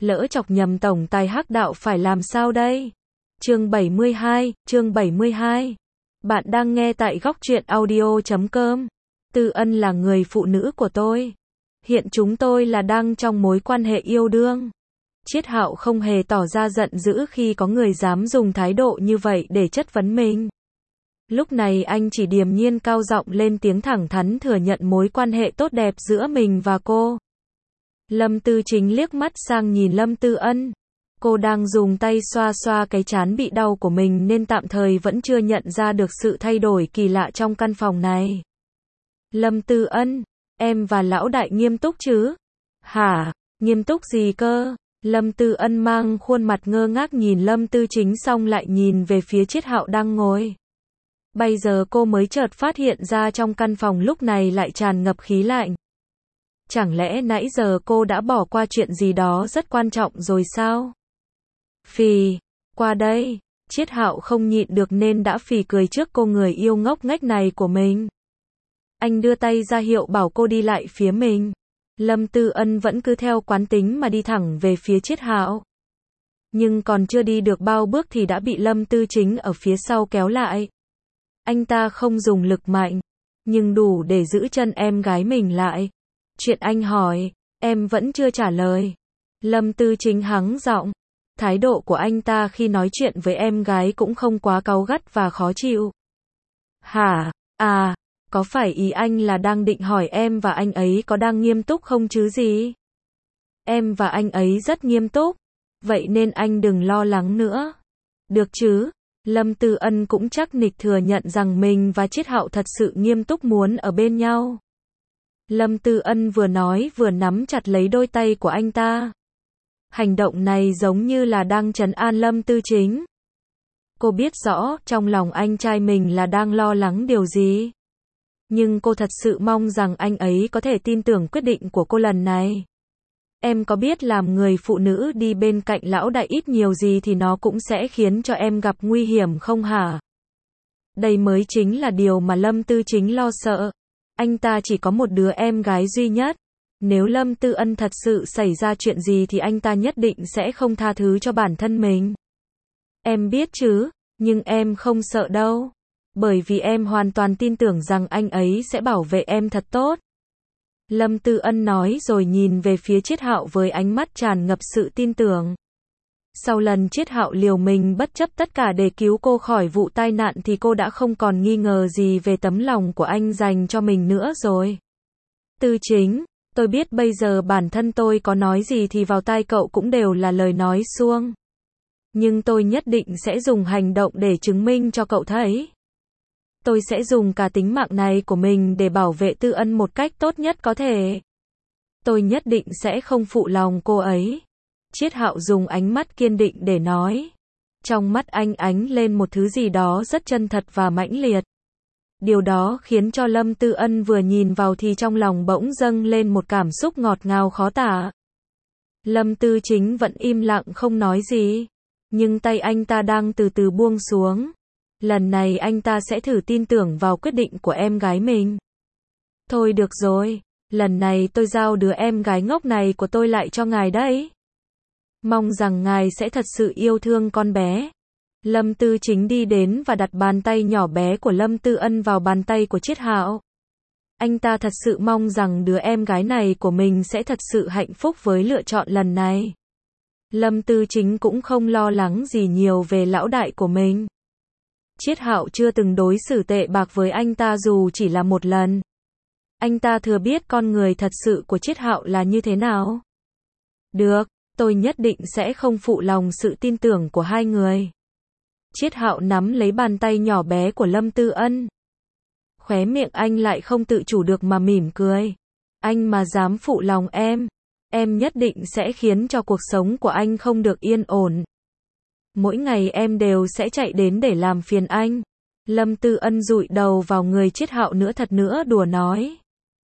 lỡ chọc nhầm tổng tài Hắc đạo phải làm sao đây? Chương 72. Bạn đang nghe tại góc truyện audio.com. Tư Ân là người phụ nữ của tôi. Hiện chúng tôi là đang trong mối quan hệ yêu đương. Chiết Hạo không hề tỏ ra giận dữ khi có người dám dùng thái độ như vậy để chất vấn mình. Lúc này anh chỉ điềm nhiên cao giọng lên tiếng thẳng thắn thừa nhận mối quan hệ tốt đẹp giữa mình và cô. Lâm Tư Chính liếc mắt sang nhìn Lâm Tư Ân. Cô đang dùng tay xoa xoa cái trán bị đau của mình nên tạm thời vẫn chưa nhận ra được sự thay đổi kỳ lạ trong căn phòng này. Lâm Tư Ân, em và lão đại nghiêm túc chứ? Hả? Nghiêm túc gì cơ? Lâm Tư Ân mang khuôn mặt ngơ ngác nhìn Lâm Tư Chính xong lại nhìn về phía Chiết Hạo đang ngồi. Bây giờ cô mới chợt phát hiện ra trong căn phòng lúc này lại tràn ngập khí lạnh. Chẳng lẽ nãy giờ cô đã bỏ qua chuyện gì đó rất quan trọng rồi sao? Phì, qua đây. Chiết Hạo không nhịn được nên đã phì cười trước cô người yêu ngốc nghếch này của mình. Anh đưa tay ra hiệu bảo cô đi lại phía mình. Lâm Tư Ân vẫn cứ theo quán tính mà đi thẳng về phía Chiết Hạo. Nhưng còn chưa đi được bao bước thì đã bị Lâm Tư Chính ở phía sau kéo lại. Anh ta không dùng lực mạnh, nhưng đủ để giữ chân em gái mình lại. Chuyện anh hỏi, em vẫn chưa trả lời. Lâm Tư Chính hắng giọng. Thái độ của anh ta khi nói chuyện với em gái cũng không quá cáu gắt và khó chịu. Hả? À, có phải ý anh là đang định hỏi em và anh ấy có đang nghiêm túc không chứ gì? Em và anh ấy rất nghiêm túc. Vậy nên anh đừng lo lắng nữa. Được chứ? Lâm Tư Ân cũng chắc nịch thừa nhận rằng mình và Chiết Hạo thật sự nghiêm túc muốn ở bên nhau. Lâm Tư Ân vừa nói vừa nắm chặt lấy đôi tay của anh ta. Hành động này giống như là đang trấn an Lâm Tư Chính. Cô biết rõ trong lòng anh trai mình là đang lo lắng điều gì. Nhưng cô thật sự mong rằng anh ấy có thể tin tưởng quyết định của cô lần này. Em có biết làm người phụ nữ đi bên cạnh lão đại ít nhiều gì thì nó cũng sẽ khiến cho em gặp nguy hiểm không hả? Đây mới chính là điều mà Lâm Tư Chính lo sợ. Anh ta chỉ có một đứa em gái duy nhất. Nếu Lâm Tư Ân thật sự xảy ra chuyện gì thì anh ta nhất định sẽ không tha thứ cho bản thân mình. Em biết chứ, nhưng em không sợ đâu. Bởi vì em hoàn toàn tin tưởng rằng anh ấy sẽ bảo vệ em thật tốt. Lâm Tư Ân nói rồi nhìn về phía Chiết Hạo với ánh mắt tràn ngập sự tin tưởng. Sau lần Chiết Hạo liều mình bất chấp tất cả để cứu cô khỏi vụ tai nạn thì cô đã không còn nghi ngờ gì về tấm lòng của anh dành cho mình nữa rồi. Tư Chính, tôi biết bây giờ bản thân tôi có nói gì thì vào tai cậu cũng đều là lời nói suông. Nhưng tôi nhất định sẽ dùng hành động để chứng minh cho cậu thấy. Tôi sẽ dùng cả tính mạng này của mình để bảo vệ Tư Ân một cách tốt nhất có thể. Tôi nhất định sẽ không phụ lòng cô ấy. Chiết Hạo dùng ánh mắt kiên định để nói. Trong mắt anh ánh lên một thứ gì đó rất chân thật và mãnh liệt. Điều đó khiến cho Lâm Tư Ân vừa nhìn vào thì trong lòng bỗng dâng lên một cảm xúc ngọt ngào khó tả. Lâm Tư Chính vẫn im lặng không nói gì. Nhưng tay anh ta đang từ từ buông xuống. Lần này anh ta sẽ thử tin tưởng vào quyết định của em gái mình. Thôi được rồi, lần này tôi giao đứa em gái ngốc này của tôi lại cho ngài đấy. Mong rằng ngài sẽ thật sự yêu thương con bé. Lâm Tư Chính đi đến và đặt bàn tay nhỏ bé của Lâm Tư Ân vào bàn tay của Chiết Hạo. Anh ta thật sự mong rằng đứa em gái này của mình sẽ thật sự hạnh phúc với lựa chọn lần này. Lâm Tư Chính cũng không lo lắng gì nhiều về lão đại của mình. Chiết Hạo chưa từng đối xử tệ bạc với anh ta dù chỉ là một lần. Anh ta thừa biết con người thật sự của Chiết Hạo là như thế nào. Được, tôi nhất định sẽ không phụ lòng sự tin tưởng của hai người. Chiết Hạo nắm lấy bàn tay nhỏ bé của Lâm Tư Ân. Khóe miệng anh lại không tự chủ được mà mỉm cười. Anh mà dám phụ lòng em nhất định sẽ khiến cho cuộc sống của anh không được yên ổn. Mỗi ngày em đều sẽ chạy đến để làm phiền anh. Lâm Tư Ân dụi đầu vào người Chiết Hạo nữa thật nữa đùa nói.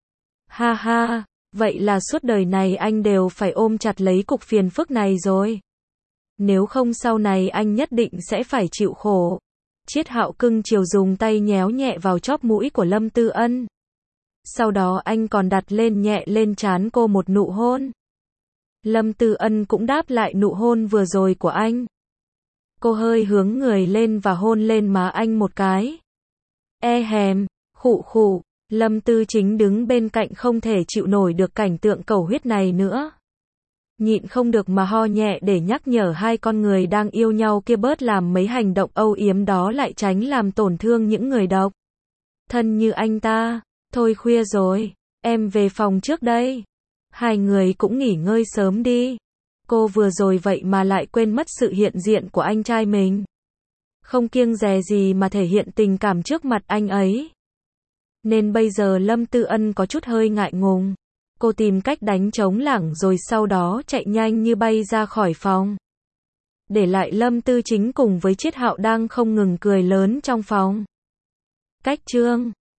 Ha ha, vậy là suốt đời này anh đều phải ôm chặt lấy cục phiền phức này rồi. Nếu không sau này anh nhất định sẽ phải chịu khổ. Chiết Hạo cưng chiều dùng tay nhéo nhẹ vào chóp mũi của Lâm Tư Ân. Sau đó anh còn đặt lên nhẹ lên trán cô một nụ hôn. Lâm Tư Ân cũng đáp lại nụ hôn vừa rồi của anh. Cô hơi hướng người lên và hôn lên má anh một cái. E hèm, khụ khụ, Lâm Tư Chính đứng bên cạnh không thể chịu nổi được cảnh tượng cầu huyết này nữa. Nhịn không được mà ho nhẹ để nhắc nhở hai con người đang yêu nhau kia bớt làm mấy hành động âu yếm đó lại tránh làm tổn thương những người độc thân như anh ta. Thôi khuya rồi, em về phòng trước đây. Hai người cũng nghỉ ngơi sớm đi. Cô vừa rồi vậy mà lại quên mất sự hiện diện của anh trai mình. Không kiêng dè gì mà thể hiện tình cảm trước mặt anh ấy. Nên bây giờ Lâm Tư Ân có chút hơi ngại ngùng. Cô tìm cách đánh trống lảng rồi sau đó chạy nhanh như bay ra khỏi phòng. Để lại Lâm Tư Chính cùng với Triết Hạo đang không ngừng cười lớn trong phòng. Cách chương